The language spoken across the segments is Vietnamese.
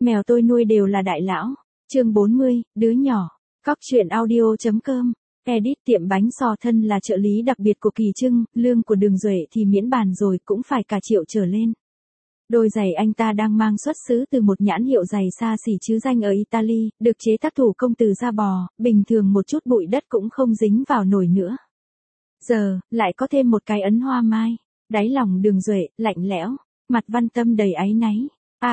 Mèo tôi nuôi đều là đại lão. Chương 40, đứa nhỏ. Cóc truyện audio.com. Edit tiệm bánh xò thân là trợ lý đặc biệt của Kỳ Trưng, lương của Đường Duệ thì miễn bàn rồi cũng phải cả triệu trở lên. Đôi giày anh ta đang mang xuất xứ từ một nhãn hiệu giày xa xỉ chứ danh ở Italy, được chế tác thủ công từ da bò, bình thường một chút bụi đất cũng không dính vào nổi nữa. Giờ, lại có thêm một cái ấn hoa mai. Đáy lòng Đường Duệ, lạnh lẽo, mặt Văn Tâm đầy áy náy.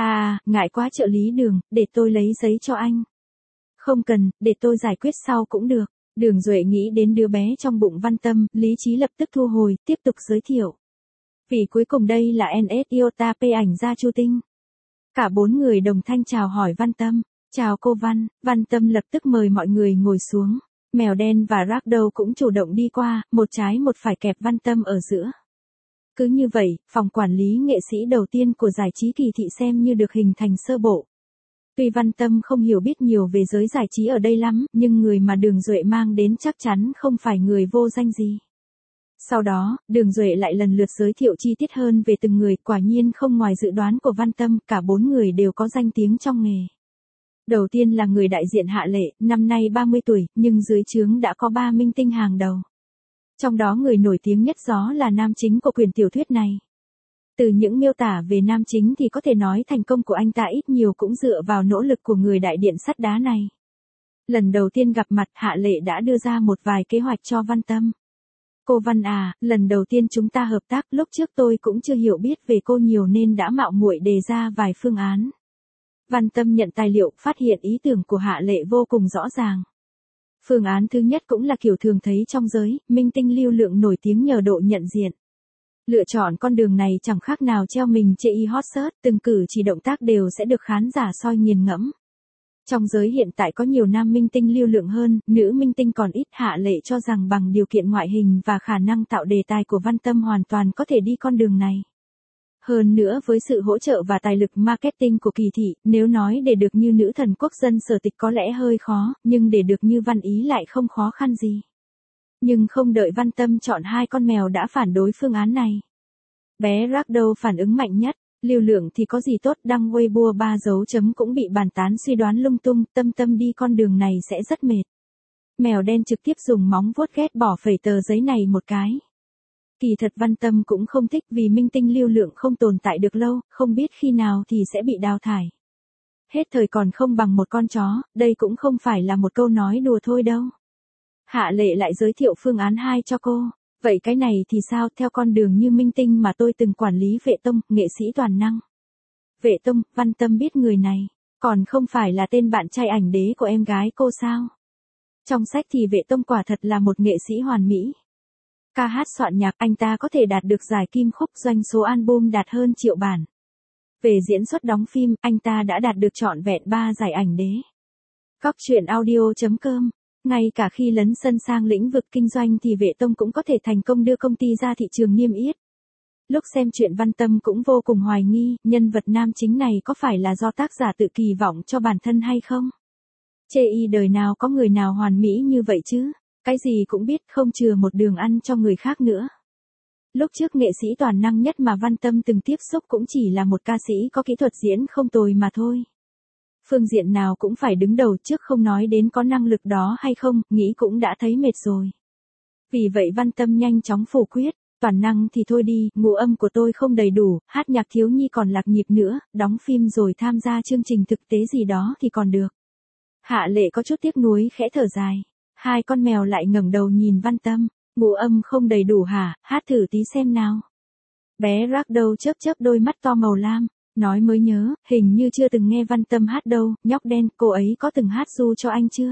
Ngại quá trợ lý Đường, để tôi lấy giấy cho anh. Không cần, để tôi giải quyết sau cũng được. Đường Duệ nghĩ đến đứa bé trong bụng Văn Tâm, lý trí lập tức thu hồi, tiếp tục giới thiệu. Vì cuối cùng đây là NS Iota P ảnh gia Chu Tinh. Cả bốn người đồng thanh chào hỏi Văn Tâm. Chào cô Văn. Văn Tâm lập tức mời mọi người ngồi xuống. Mèo đen và Ragdoll cũng chủ động đi qua, một trái một phải kẹp Văn Tâm ở giữa. Cứ như vậy, phòng quản lý nghệ sĩ đầu tiên của giải trí Kỳ Thị xem như được hình thành sơ bộ. Tuy Văn Tâm không hiểu biết nhiều về giới giải trí ở đây lắm, nhưng người mà Đường Duệ mang đến chắc chắn không phải người vô danh gì. Sau đó, Đường Duệ lại lần lượt giới thiệu chi tiết hơn về từng người, quả nhiên không ngoài dự đoán của Văn Tâm, cả bốn người đều có danh tiếng trong nghề. Đầu tiên là người đại diện Hạ Lệ, năm nay 30 tuổi, nhưng dưới trướng đã có 3 minh tinh hàng đầu. Trong đó người nổi tiếng nhất đó là nam chính của quyển tiểu thuyết này. Từ những miêu tả về nam chính thì có thể nói thành công của anh ta ít nhiều cũng dựa vào nỗ lực của người đại điện sắt đá này. Lần đầu tiên gặp mặt Hạ Lệ đã đưa ra một vài kế hoạch cho Văn Tâm. Cô Văn à, lần đầu tiên chúng ta hợp tác, lúc trước tôi cũng chưa hiểu biết về cô nhiều nên đã mạo muội đề ra vài phương án. Văn Tâm nhận tài liệu, phát hiện ý tưởng của Hạ Lệ vô cùng rõ ràng. Phương án thứ nhất cũng là kiểu thường thấy trong giới, minh tinh lưu lượng nổi tiếng nhờ độ nhận diện. Lựa chọn con đường này chẳng khác nào treo mình chê hot search, từng cử chỉ động tác đều sẽ được khán giả soi nghiền ngẫm. Trong giới hiện tại có nhiều nam minh tinh lưu lượng hơn, nữ minh tinh còn ít. Hạ Lệ cho rằng bằng điều kiện ngoại hình và khả năng tạo đề tài của Văn Tâm hoàn toàn có thể đi con đường này. Hơn nữa với sự hỗ trợ và tài lực marketing của Kỳ Thị, nếu nói để được như nữ thần quốc dân Sở Tịch có lẽ hơi khó, nhưng để được như Văn Ý lại không khó khăn gì. Nhưng không đợi Văn Tâm chọn hai con mèo đã phản đối phương án này. Bé Ragdoll phản ứng mạnh nhất, lưu lượng thì có gì tốt, đăng Weibo 3 dấu chấm cũng bị bàn tán suy đoán lung tung, Tâm đi con đường này sẽ rất mệt. Mèo đen trực tiếp dùng móng vuốt ghét bỏ phẩy tờ giấy này một cái. Kỳ thật Văn Tâm cũng không thích vì minh tinh lưu lượng không tồn tại được lâu, không biết khi nào thì sẽ bị đào thải. Hết thời còn không bằng một con chó, đây cũng không phải là một câu nói đùa thôi đâu. Hạ Lệ lại giới thiệu phương án 2 cho cô. Vậy cái này thì sao, theo con đường như minh tinh mà tôi từng quản lý Vệ Tông, nghệ sĩ toàn năng. Vệ Tông, Văn Tâm biết người này, còn không phải là tên bạn trai ảnh đế của em gái cô sao? Trong sách thì Vệ Tông quả thật là một nghệ sĩ hoàn mỹ. Ca hát soạn nhạc, anh ta có thể đạt được giải Kim Khúc, doanh số album đạt hơn 1 triệu bản. Về diễn xuất đóng phim, anh ta đã đạt được trọn vẹn 3 giải ảnh đế. Cóc truyện audio.com. Ngay cả khi lấn sân sang lĩnh vực kinh doanh thì Vệ Tông cũng có thể thành công đưa công ty ra thị trường niêm yết. Lúc xem truyện Văn Tâm cũng vô cùng hoài nghi, nhân vật nam chính này có phải là do tác giả tự kỳ vọng cho bản thân hay không? Chê đời nào có người nào hoàn mỹ như vậy chứ? Cái gì cũng biết, không chừa một đường ăn cho người khác nữa. Lúc trước nghệ sĩ toàn năng nhất mà Văn Tâm từng tiếp xúc cũng chỉ là một ca sĩ có kỹ thuật diễn không tồi mà thôi. Phương diện nào cũng phải đứng đầu trước, không nói đến có năng lực đó hay không, nghĩ cũng đã thấy mệt rồi. Vì vậy Văn Tâm nhanh chóng phủ quyết, toàn năng thì thôi đi, ngũ âm của tôi không đầy đủ, hát nhạc thiếu nhi còn lạc nhịp nữa, đóng phim rồi tham gia chương trình thực tế gì đó thì còn được. Hạ Lệ có chút tiếc nuối khẽ thở dài. Hai con mèo lại ngẩng đầu nhìn Văn Tâm, ngũ âm không đầy đủ hả, hát thử tí xem nào. Bé Ragdoll chớp đôi mắt to màu lam. Nói mới nhớ, hình như chưa từng nghe Văn Tâm hát đâu, nhóc đen, cô ấy có từng hát ru cho anh chưa?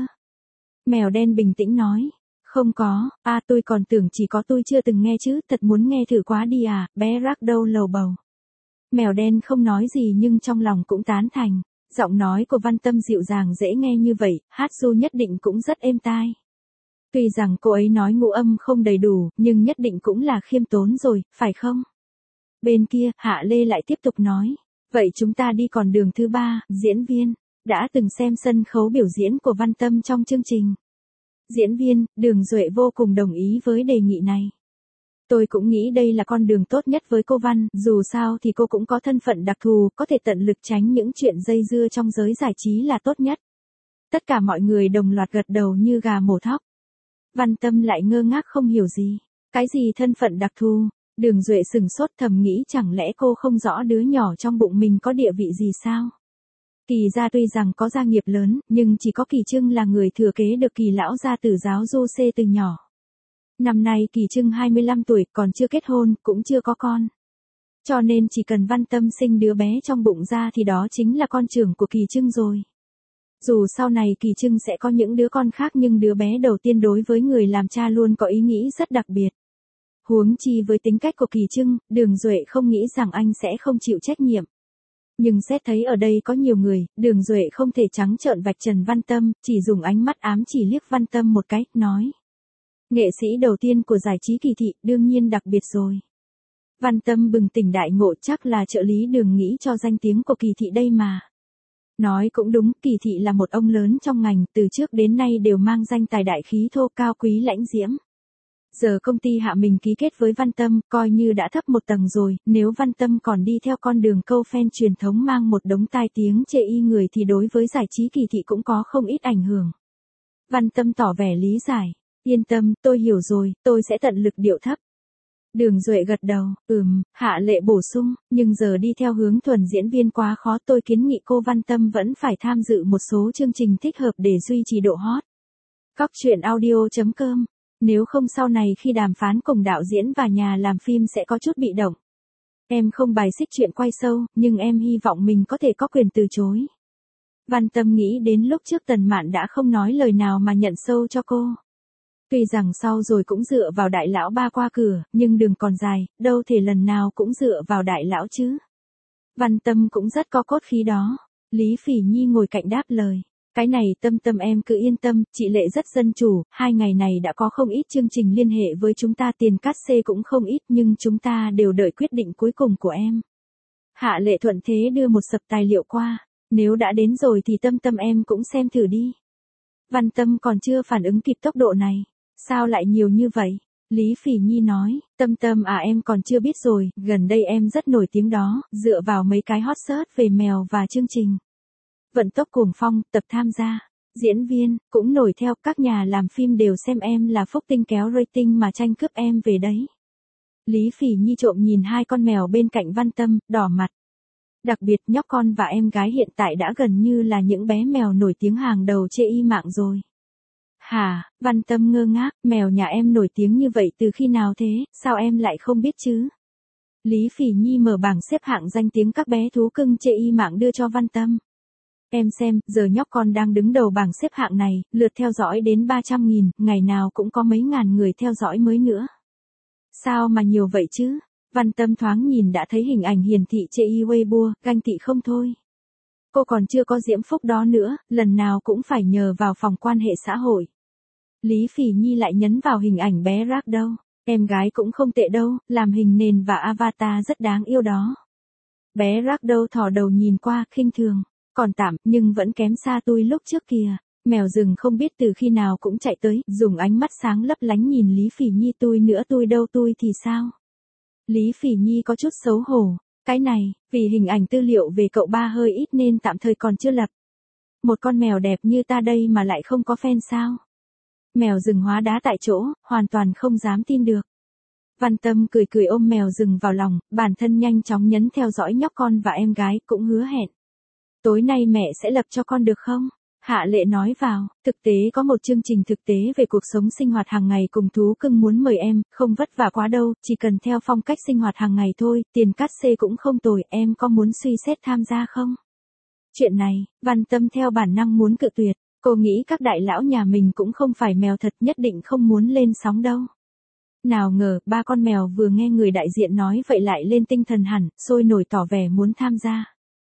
Mèo đen bình tĩnh nói, không có, tôi còn tưởng chỉ có tôi chưa từng nghe chứ, thật muốn nghe thử quá đi à, bé Ragdoll lầu bầu. Mèo đen không nói gì nhưng trong lòng cũng tán thành, giọng nói của Văn Tâm dịu dàng dễ nghe như vậy, hát ru nhất định cũng rất êm tai. Tuy rằng cô ấy nói ngũ âm không đầy đủ, nhưng nhất định cũng là khiêm tốn rồi, phải không? Bên kia, Hạ Lê lại tiếp tục nói. Vậy chúng ta đi con đường thứ 3, diễn viên. Đã từng xem sân khấu biểu diễn của Văn Tâm trong chương trình. Diễn viên, Đường Duệ vô cùng đồng ý với đề nghị này. Tôi cũng nghĩ đây là con đường tốt nhất với cô Văn, dù sao thì cô cũng có thân phận đặc thù, có thể tận lực tránh những chuyện dây dưa trong giới giải trí là tốt nhất. Tất cả mọi người đồng loạt gật đầu như gà mổ thóc. Văn Tâm lại ngơ ngác không hiểu gì. Cái gì thân phận đặc thù? Đường Duệ sừng sốt thầm nghĩ chẳng lẽ cô không rõ đứa nhỏ trong bụng mình có địa vị gì sao? Kỳ gia tuy rằng có gia nghiệp lớn, nhưng chỉ có Kỳ Trưng là người thừa kế được Kỳ lão gia tử giáo du xê từ nhỏ. Năm nay Kỳ Trưng 25 tuổi, còn chưa kết hôn, cũng chưa có con. Cho nên chỉ cần Văn Tâm sinh đứa bé trong bụng ra thì đó chính là con trưởng của Kỳ Trưng rồi. Dù sau này Kỳ Trưng sẽ có những đứa con khác nhưng đứa bé đầu tiên đối với người làm cha luôn có ý nghĩ rất đặc biệt. Huống chi với tính cách của Kỳ Trưng, Đường Duệ không nghĩ rằng anh sẽ không chịu trách nhiệm. Nhưng xét thấy ở đây có nhiều người, Đường Duệ không thể trắng trợn vạch trần Văn Tâm, chỉ dùng ánh mắt ám chỉ liếc Văn Tâm một cái, nói. Nghệ sĩ đầu tiên của giải trí Kỳ thị, đương nhiên đặc biệt rồi. Văn Tâm bừng tỉnh đại ngộ, chắc là trợ lý Đường nghĩ cho danh tiếng của Kỳ thị đây mà. Nói cũng đúng, Kỳ thị là một ông lớn trong ngành, từ trước đến nay đều mang danh tài đại khí thô cao quý lãnh diễm. Giờ công ty hạ mình ký kết với Văn Tâm, coi như đã thấp một tầng rồi, nếu Văn Tâm còn đi theo con đường câu fan truyền thống mang một đống tai tiếng chê y người thì đối với giải trí Kỳ thị cũng có không ít ảnh hưởng. Văn Tâm tỏ vẻ lý giải, yên tâm, tôi hiểu rồi, tôi sẽ tận lực điệu thấp. Đường Duệ gật đầu, Hạ Lệ bổ sung, nhưng giờ đi theo hướng thuần diễn viên quá khó, tôi kiến nghị cô Văn Tâm vẫn phải tham dự một số chương trình thích hợp để duy trì độ hot. Cóc truyện audio.com. Nếu không sau này khi đàm phán cùng đạo diễn và nhà làm phim sẽ có chút bị động. Em không bài xích chuyện quay show, nhưng em hy vọng mình có thể có quyền từ chối. Văn Tâm nghĩ đến lúc trước Tần Mạn đã không nói lời nào mà nhận show cho cô. Tuy rằng sau rồi cũng dựa vào đại lão ba qua cửa, nhưng đường còn dài, đâu thể lần nào cũng dựa vào đại lão chứ. Văn Tâm cũng rất có cốt khí đó. Lý Phỉ Nhi ngồi cạnh đáp lời. Cái này Tâm em cứ yên tâm, chị Lệ rất dân chủ, 2 ngày này đã có không ít chương trình liên hệ với chúng ta, tiền cát xê cũng không ít nhưng chúng ta đều đợi quyết định cuối cùng của em. Hạ Lệ thuận thế đưa một sập tài liệu qua, nếu đã đến rồi thì Tâm em cũng xem thử đi. Văn Tâm còn chưa phản ứng kịp tốc độ này, sao lại nhiều như vậy? Lý Phỉ Nhi nói, Tâm em còn chưa biết rồi, gần đây em rất nổi tiếng đó, dựa vào mấy cái hot search về mèo và chương trình. Vận tốc cuồng phong, tập tham gia, diễn viên, cũng nổi theo, các nhà làm phim đều xem em là phúc tinh kéo rating mà tranh cướp em về đấy. Lý Phỉ Nhi trộm nhìn 2 con mèo bên cạnh Văn Tâm, đỏ mặt. Đặc biệt nhóc con và em gái hiện tại đã gần như là những bé mèo nổi tiếng hàng đầu chê y mạng rồi. Hả, Văn Tâm ngơ ngác, mèo nhà em nổi tiếng như vậy từ khi nào thế, sao em lại không biết chứ? Lý Phỉ Nhi mở bảng xếp hạng danh tiếng các bé thú cưng chê y mạng đưa cho Văn Tâm. Em xem, giờ nhóc con đang đứng đầu bảng xếp hạng này, lượt theo dõi đến 300.000, ngày nào cũng có mấy ngàn người theo dõi mới nữa. Sao mà nhiều vậy chứ? Văn Tâm thoáng nhìn đã thấy hình ảnh hiển thị chê y Weibo, ganh tị không thôi. Cô còn chưa có diễm phúc đó nữa, lần nào cũng phải nhờ vào phòng quan hệ xã hội. Lý Phỉ Nhi lại nhấn vào hình ảnh bé Rác đâu. Em gái cũng không tệ đâu, làm hình nền và avatar rất đáng yêu đó. Bé Rác đâu thò đầu nhìn qua, khinh thường. Còn tạm, nhưng vẫn kém xa tôi lúc trước kìa. Mèo rừng không biết từ khi nào cũng chạy tới, dùng ánh mắt sáng lấp lánh nhìn Lý Phỉ Nhi, tôi nữa, tôi đâu, tôi thì sao? Lý Phỉ Nhi có chút xấu hổ. Cái này, vì hình ảnh tư liệu về cậu ba hơi ít nên tạm thời còn chưa lập. Một con mèo đẹp như ta đây mà lại không có fan sao? Mèo rừng hóa đá tại chỗ, hoàn toàn không dám tin được. Văn Tâm cười ôm mèo rừng vào lòng, bản thân nhanh chóng nhấn theo dõi nhóc con và em gái, cũng hứa hẹn. Tối nay mẹ sẽ lập cho con được không? Hạ Lệ nói vào, thực tế có một chương trình thực tế về cuộc sống sinh hoạt hàng ngày cùng thú cưng muốn mời em, không vất vả quá đâu, chỉ cần theo phong cách sinh hoạt hàng ngày thôi, tiền cát xê cũng không tồi, em có muốn suy xét tham gia không? Chuyện này, Văn Tâm theo bản năng muốn cự tuyệt, cô nghĩ các đại lão nhà mình cũng không phải mèo thật, nhất định không muốn lên sóng đâu. Nào ngờ, 3 con mèo vừa nghe người đại diện nói vậy lại lên tinh thần hẳn, sôi nổi tỏ vẻ muốn tham gia.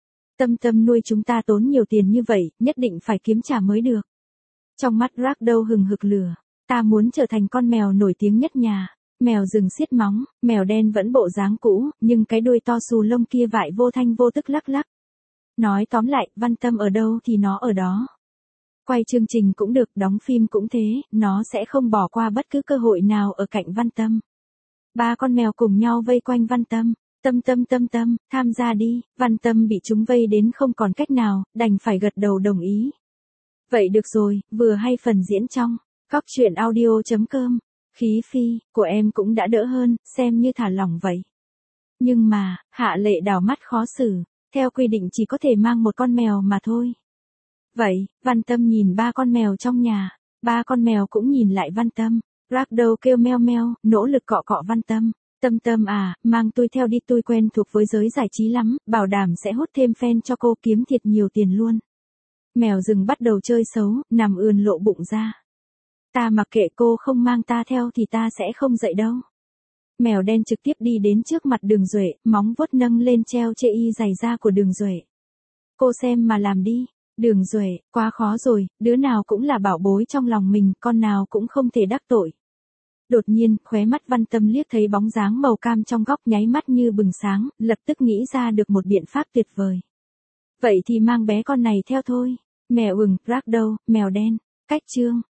Tâm nuôi chúng ta tốn nhiều tiền như vậy, nhất định phải kiếm trả mới được. Trong mắt Rác đâu hừng hực lửa, ta muốn trở thành con mèo nổi tiếng nhất nhà. Mèo rừng siết móng, mèo đen vẫn bộ dáng cũ, nhưng cái đuôi to xù lông kia vại vô thanh vô tức lắc lắc. Nói tóm lại, Văn Tâm ở đâu thì nó ở đó. Quay chương trình cũng được, đóng phim cũng thế, nó sẽ không bỏ qua bất cứ cơ hội nào ở cạnh Văn Tâm. Ba con mèo cùng nhau vây quanh Văn Tâm. Tâm tâm tâm tâm, tham gia đi. Văn Tâm bị chúng vây đến không còn cách nào, đành phải gật đầu đồng ý. Vậy được rồi, vừa hay phần diễn trong Cóc truyện audio.com. Khí phi của em cũng đã đỡ hơn, xem như thả lỏng vậy. Nhưng mà, Hạ Lệ đảo mắt khó xử. Theo quy định chỉ có thể mang một con mèo mà thôi. Vậy, Văn Tâm nhìn ba con mèo trong nhà. Ba con mèo cũng nhìn lại Văn Tâm. Ragdoll kêu meo meo, nỗ lực cọ cọ Văn Tâm. Tâm Tâm à, mang tôi theo đi, tôi quen thuộc với giới giải trí lắm, bảo đảm sẽ hút thêm fan cho cô, kiếm thiệt nhiều tiền luôn. Mèo rừng bắt đầu chơi xấu, nằm ườn lộ bụng ra. Ta mặc kệ, cô không mang ta theo thì ta sẽ không dậy đâu. Mèo đen trực tiếp đi đến trước mặt Đường Duệ, móng vuốt nâng lên treo chê y giày da của Đường Duệ. Cô xem mà làm đi. Đường Duệ, quá khó rồi, đứa nào cũng là bảo bối trong lòng mình, con nào cũng không thể đắc tội. Đột nhiên, khóe mắt Văn Tâm liếc thấy bóng dáng màu cam trong góc, nháy mắt như bừng sáng, lập tức nghĩ ra được một biện pháp tuyệt vời. Vậy thì mang bé con này theo thôi. Mèo Ragdoll, mèo đen. Cách chương